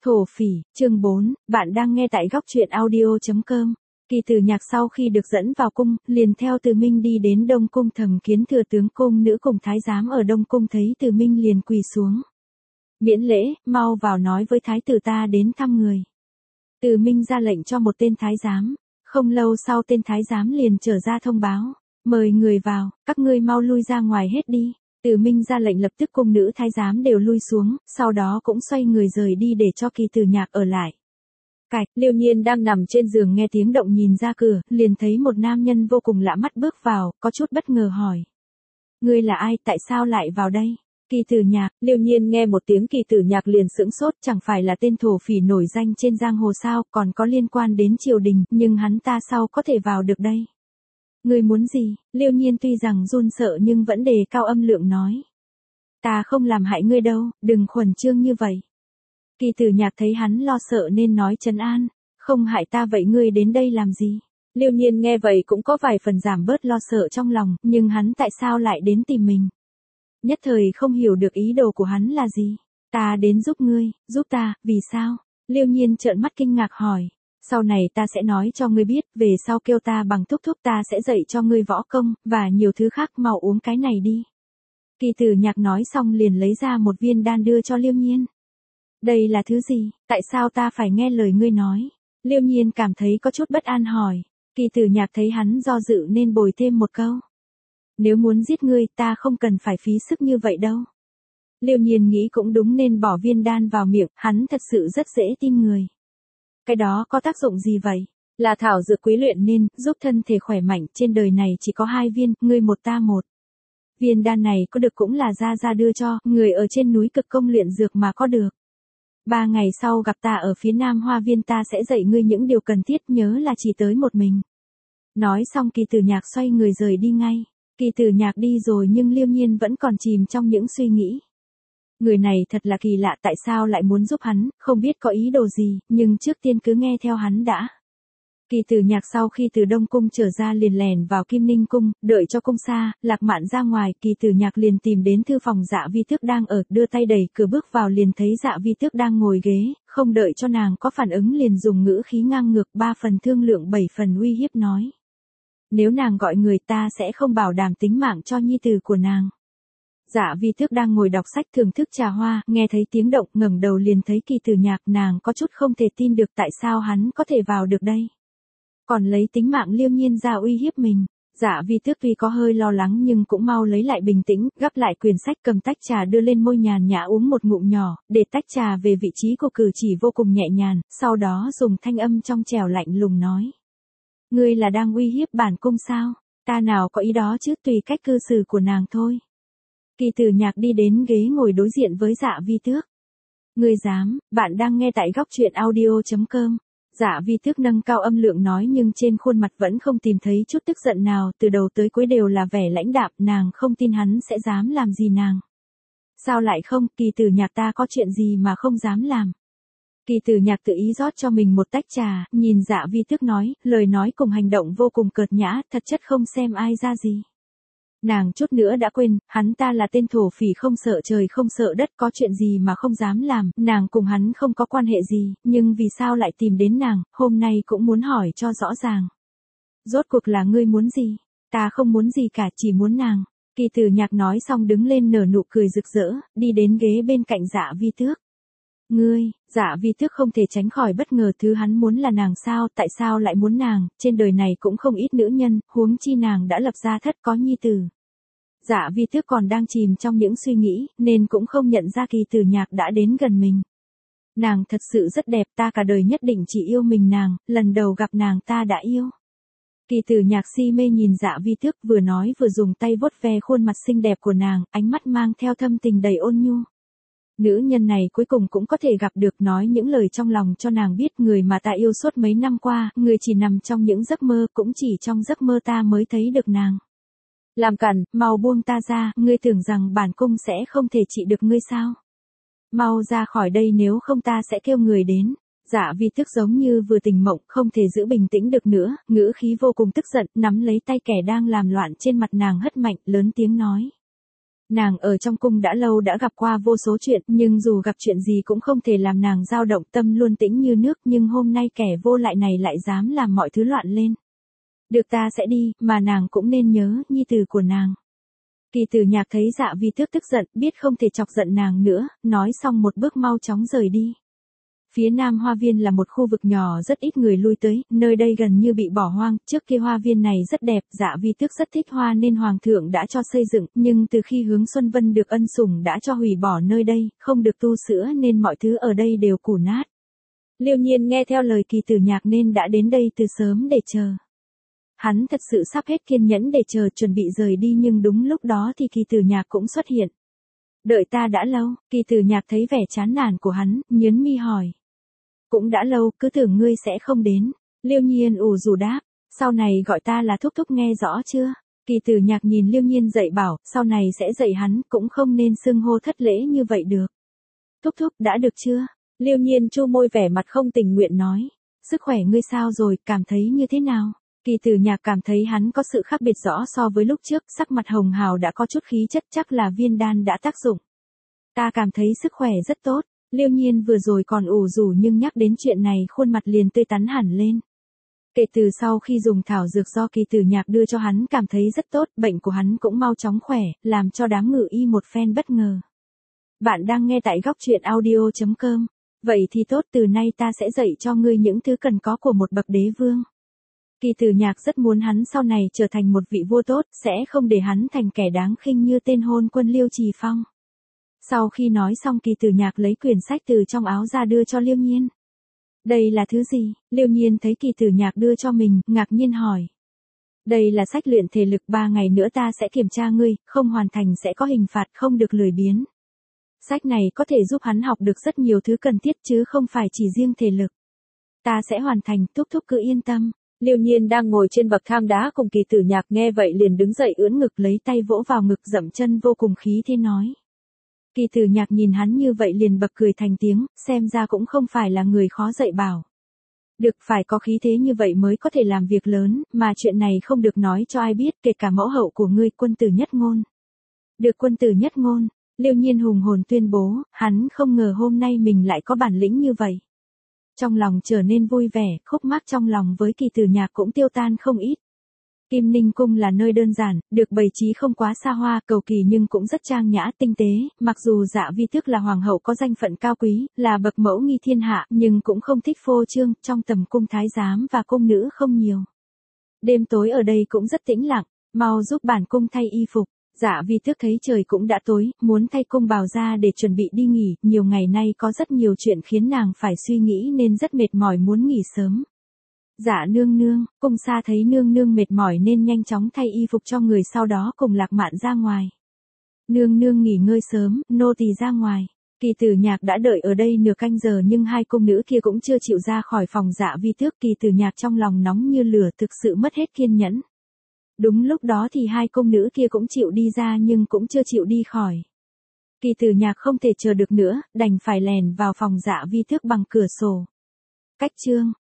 Thổ phỉ, chương 4, bạn đang nghe tại góc truyện audio.com. Kỳ Tử Nhạc sau khi được dẫn vào cung, liền theo Từ Minh đi đến Đông Cung thẩm kiến thừa tướng cung nữ cùng thái giám ở Đông Cung thấy Từ Minh liền quỳ xuống. Miễn lễ, mau vào nói với thái tử ta đến thăm người. Từ Minh ra lệnh cho một tên thái giám, không lâu sau tên thái giám liền trở ra thông báo, mời người vào, các ngươi mau lui ra ngoài hết đi. Từ Minh ra lệnh lập tức cung nữ thái giám đều lui xuống, sau đó cũng xoay người rời đi để cho Kỳ Tử Nhạc ở lại. Cạch, Liêu Nhiên đang nằm trên giường nghe tiếng động nhìn ra cửa, liền thấy một nam nhân vô cùng lạ mắt bước vào, có chút bất ngờ hỏi. Ngươi là ai, tại sao lại vào đây? Kỳ Tử Nhạc, Liêu Nhiên nghe một tiếng Kỳ Tử Nhạc liền sững sốt, chẳng phải là tên thổ phỉ nổi danh trên giang hồ sao, còn có liên quan đến triều đình, nhưng hắn ta sao có thể vào được đây? Ngươi muốn gì? Liêu Nhiên tuy rằng run sợ nhưng vẫn đề cao âm lượng nói. Ta không làm hại ngươi đâu, đừng khuẩn trương như vậy. Kỳ Tử Nhạc thấy hắn lo sợ nên nói trấn an, không hại ta vậy ngươi đến đây làm gì? Liêu Nhiên nghe vậy cũng có vài phần giảm bớt lo sợ trong lòng, nhưng hắn tại sao lại đến tìm mình? Nhất thời không hiểu được ý đồ của hắn là gì. Ta đến giúp ngươi, giúp ta, vì sao? Liêu Nhiên trợn mắt kinh ngạc hỏi. Sau này ta sẽ nói cho ngươi biết, về sau kêu ta bằng thúc thúc ta sẽ dạy cho ngươi võ công, và nhiều thứ khác, mau uống cái này đi. Kỳ Tử Nhạc nói xong liền lấy ra một viên đan đưa cho Liêu Nhiên. Đây là thứ gì, tại sao ta phải nghe lời ngươi nói? Liêu Nhiên cảm thấy có chút bất an hỏi. Kỳ Tử Nhạc thấy hắn do dự nên bồi thêm một câu. Nếu muốn giết ngươi ta không cần phải phí sức như vậy đâu. Liêu Nhiên nghĩ cũng đúng nên bỏ viên đan vào miệng, hắn thật sự rất dễ tin người. Cái đó có tác dụng gì vậy? Là thảo dược quý luyện nên, giúp thân thể khỏe mạnh, trên đời này chỉ có 2 viên, ngươi một ta một. Viên đan này có được cũng là Gia đưa cho, người ở trên núi cực công luyện dược mà có được. 3 ngày sau gặp ta ở phía Nam Hoa Viên ta sẽ dạy ngươi những điều cần thiết, nhớ là chỉ tới một mình. Nói xong Kỳ Tử Nhạc xoay người rời đi ngay. Kỳ Tử Nhạc đi rồi nhưng Liêu Nhiên vẫn còn chìm trong những suy nghĩ. Người này thật là kỳ lạ, tại sao lại muốn giúp hắn, không biết có ý đồ gì, nhưng trước tiên cứ nghe theo hắn đã. Kỳ Tử Nhạc sau khi từ Đông Cung trở ra liền lèn vào Kim Ninh Cung, đợi cho cung xa, Lạc Mạn ra ngoài, Kỳ Tử Nhạc liền tìm đến thư phòng Dạ Vi Tước đang ở, đưa tay đẩy cửa bước vào liền thấy Dạ Vi Tước đang ngồi ghế, không đợi cho nàng có phản ứng liền dùng ngữ khí ngang ngược, 3 phần thương lượng 7 phần uy hiếp nói. Nếu nàng gọi người ta sẽ không bảo đảm tính mạng cho nhi tử của nàng. Dạ Vi Tước đang ngồi đọc sách thưởng thức trà hoa, nghe thấy tiếng động ngẩng đầu liền thấy Kỳ Tử Nhạc, nàng có chút không thể tin được tại sao hắn có thể vào được đây. Còn lấy tính mạng Liêu Nhiên ra uy hiếp mình. Dạ Vi Tước tuy có hơi lo lắng nhưng cũng mau lấy lại bình tĩnh, gắp lại quyển sách cầm tách trà đưa lên môi nhàn nhã uống một ngụm nhỏ, để tách trà về vị trí của cử chỉ vô cùng nhẹ nhàng, sau đó dùng thanh âm trong trẻo lạnh lùng nói. Ngươi là đang uy hiếp bản cung sao? Ta nào có ý đó chứ, tùy cách cư xử của nàng thôi. Kỳ Tử Nhạc đi đến ghế ngồi đối diện với Dạ Vi Tước. Ngươi dám, bạn đang nghe tại góc truyện audio.com. Dạ Vi Tước nâng cao âm lượng nói nhưng trên khuôn mặt vẫn không tìm thấy chút tức giận nào, từ đầu tới cuối đều là vẻ lãnh đạm, nàng không tin hắn sẽ dám làm gì nàng. Sao lại không, Kỳ Tử Nhạc ta có chuyện gì mà không dám làm. Kỳ Tử Nhạc tự ý rót cho mình một tách trà, nhìn Dạ Vi Tước nói, lời nói cùng hành động vô cùng cợt nhã, thật chất không xem ai ra gì. Nàng chút nữa đã quên, hắn ta là tên thổ phỉ không sợ trời không sợ đất, có chuyện gì mà không dám làm, nàng cùng hắn không có quan hệ gì, nhưng vì sao lại tìm đến nàng, hôm nay cũng muốn hỏi cho rõ ràng. Rốt cuộc là ngươi muốn gì? Ta không muốn gì cả, chỉ muốn nàng. Kỳ Tử Nhạc nói xong đứng lên nở nụ cười rực rỡ, đi đến ghế bên cạnh Dạ Vi Tước. Ngươi, Dạ Vi Tước không thể tránh khỏi bất ngờ, thứ hắn muốn là nàng sao, tại sao lại muốn nàng, trên đời này cũng không ít nữ nhân, huống chi nàng đã lập gia thất có nhi tử. Dạ Vi Tước còn đang chìm trong những suy nghĩ, nên cũng không nhận ra Kỳ Tử Nhạc đã đến gần mình. Nàng thật sự rất đẹp, ta cả đời nhất định chỉ yêu mình nàng, lần đầu gặp nàng ta đã yêu. Kỳ Tử Nhạc si mê nhìn Dạ Vi Tước, vừa nói vừa dùng tay vuốt ve khuôn mặt xinh đẹp của nàng, ánh mắt mang theo thâm tình đầy ôn nhu. Nữ nhân này cuối cùng cũng có thể gặp được, nói những lời trong lòng cho nàng biết, người mà ta yêu suốt mấy năm qua, người chỉ nằm trong những giấc mơ, cũng chỉ trong giấc mơ ta mới thấy được nàng. Làm cản, mau buông ta ra, ngươi tưởng rằng bản cung sẽ không thể trị được ngươi sao? Mau ra khỏi đây nếu không ta sẽ kêu người đến. Dạ Vi Tước giống như vừa tỉnh mộng, không thể giữ bình tĩnh được nữa, ngữ khí vô cùng tức giận, nắm lấy tay kẻ đang làm loạn trên mặt nàng hất mạnh, lớn tiếng nói. Nàng ở trong cung đã lâu đã gặp qua vô số chuyện, nhưng dù gặp chuyện gì cũng không thể làm nàng dao động, tâm luôn tĩnh như nước, nhưng hôm nay kẻ vô lại này lại dám làm mọi thứ loạn lên. Được, ta sẽ đi, mà nàng cũng nên nhớ nhi tử của nàng. Kỳ Tử Nhạc thấy Dạ Vi Tước tức giận, biết không thể chọc giận nàng nữa, nói xong một bước mau chóng rời đi. Phía Nam Hoa Viên là một khu vực nhỏ rất ít người lui tới, nơi đây gần như bị bỏ hoang, trước kia hoa viên này rất đẹp, Dạ Vi Tước rất thích hoa nên Hoàng thượng đã cho xây dựng, nhưng từ khi Hướng Xuân Vân được ân sủng đã cho hủy bỏ nơi đây, không được tu sửa nên mọi thứ ở đây đều cũ nát. Liêu Nhiên nghe theo lời Kỳ Tử Nhạc nên đã đến đây từ sớm để chờ. Hắn thật sự sắp hết kiên nhẫn để chờ, chuẩn bị rời đi, nhưng đúng lúc đó thì Kỳ Tử Nhạc cũng xuất hiện. Đợi ta đã lâu, Kỳ Tử Nhạc thấy vẻ chán nản của hắn, nhướng mi hỏi. Cũng đã lâu, cứ tưởng ngươi sẽ không đến. Liêu Nhiên ủ rũ đáp, sau này gọi ta là thúc thúc nghe rõ chưa? Kỳ Tử Nhạc nhìn Liêu Nhiên dạy bảo, sau này sẽ dạy hắn, cũng không nên xưng hô thất lễ như vậy được. Thúc thúc đã được chưa? Liêu Nhiên chu môi vẻ mặt không tình nguyện nói. Sức khỏe ngươi sao rồi, cảm thấy như thế nào? Kỳ Tử Nhạc cảm thấy hắn có sự khác biệt rõ so với lúc trước, sắc mặt hồng hào đã có chút khí chất, chắc là viên đan đã tác dụng. Ta cảm thấy sức khỏe rất tốt. Liêu Nhiên vừa rồi còn ủ rũ nhưng nhắc đến chuyện này khuôn mặt liền tươi tắn hẳn lên. Kể từ sau khi dùng thảo dược do Kỳ Tử Nhạc đưa cho hắn cảm thấy rất tốt, bệnh của hắn cũng mau chóng khỏe, làm cho đám ngự y một phen bất ngờ. Bạn đang nghe tại góc truyện audio.com. Vậy thì tốt, từ nay ta sẽ dạy cho ngươi những thứ cần có của một bậc đế vương. Kỳ Tử Nhạc rất muốn hắn sau này trở thành một vị vua tốt, sẽ không để hắn thành kẻ đáng khinh như tên hôn quân Liêu Trì Phong. Sau khi nói xong, Kỳ Tử Nhạc lấy quyển sách từ trong áo ra đưa cho Liêu Nhiên. Đây là thứ gì? Liêu Nhiên thấy Kỳ Tử Nhạc đưa cho mình, ngạc nhiên hỏi. Đây là sách luyện thể lực, 3 ngày nữa ta sẽ kiểm tra ngươi, không hoàn thành sẽ có hình phạt, không được lười biếng. Sách này có thể giúp hắn học được rất nhiều thứ cần thiết chứ không phải chỉ riêng thể lực. Ta sẽ hoàn thành, thúc thúc cứ yên tâm. Liêu Nhiên đang ngồi trên bậc thang đá cùng Kỳ Tử Nhạc nghe vậy liền đứng dậy ưỡn ngực lấy tay vỗ vào ngực dậm chân vô cùng khí thế nói. Kỳ Tử Nhạc nhìn hắn như vậy liền bật cười thành tiếng, xem ra cũng không phải là người khó dạy bảo. Được, phải có khí thế như vậy mới có thể làm việc lớn, mà chuyện này không được nói cho ai biết, kể cả mẫu hậu của ngươi, Quân Tử Nhất Ngôn. Được, Quân Tử Nhất Ngôn. Liêu Nhiên hùng hồn tuyên bố, hắn không ngờ hôm nay mình lại có bản lĩnh như vậy. Trong lòng trở nên vui vẻ, khúc mắc trong lòng với Kỳ Tử Nhạc cũng tiêu tan không ít. Kim Ninh Cung là nơi đơn giản, được bày trí không quá xa hoa, cầu kỳ nhưng cũng rất trang nhã, tinh tế, mặc dù Dạ Vi Tước là hoàng hậu có danh phận cao quý, là bậc mẫu nghi thiên hạ, nhưng cũng không thích phô trương, trong tầm cung thái giám và cung nữ không nhiều. Đêm tối ở đây cũng rất tĩnh lặng, mau giúp bản cung thay y phục. Dạ Vi Tước thấy trời cũng đã tối, muốn thay cung bào ra để chuẩn bị đi nghỉ, nhiều ngày nay có rất nhiều chuyện khiến nàng phải suy nghĩ nên rất mệt mỏi muốn nghỉ sớm. Dạ nương nương, Cung Sa thấy nương nương mệt mỏi nên nhanh chóng thay y phục cho người, sau đó cùng Lạc Mạn ra ngoài. Nương nương nghỉ ngơi sớm, nô tỳ ra ngoài. Kỳ Tử Nhạc đã đợi ở đây nửa canh giờ nhưng hai cung nữ kia cũng chưa chịu ra khỏi phòng Dạ Vi Tước. Kỳ Tử Nhạc trong lòng nóng như lửa, thực sự mất hết kiên nhẫn. Đúng lúc đó thì hai cung nữ kia cũng chịu đi ra nhưng cũng chưa chịu đi khỏi. Kỳ Tử Nhạc không thể chờ được nữa, đành phải lèn vào phòng Dạ Vi Tước bằng cửa sổ. Cách chương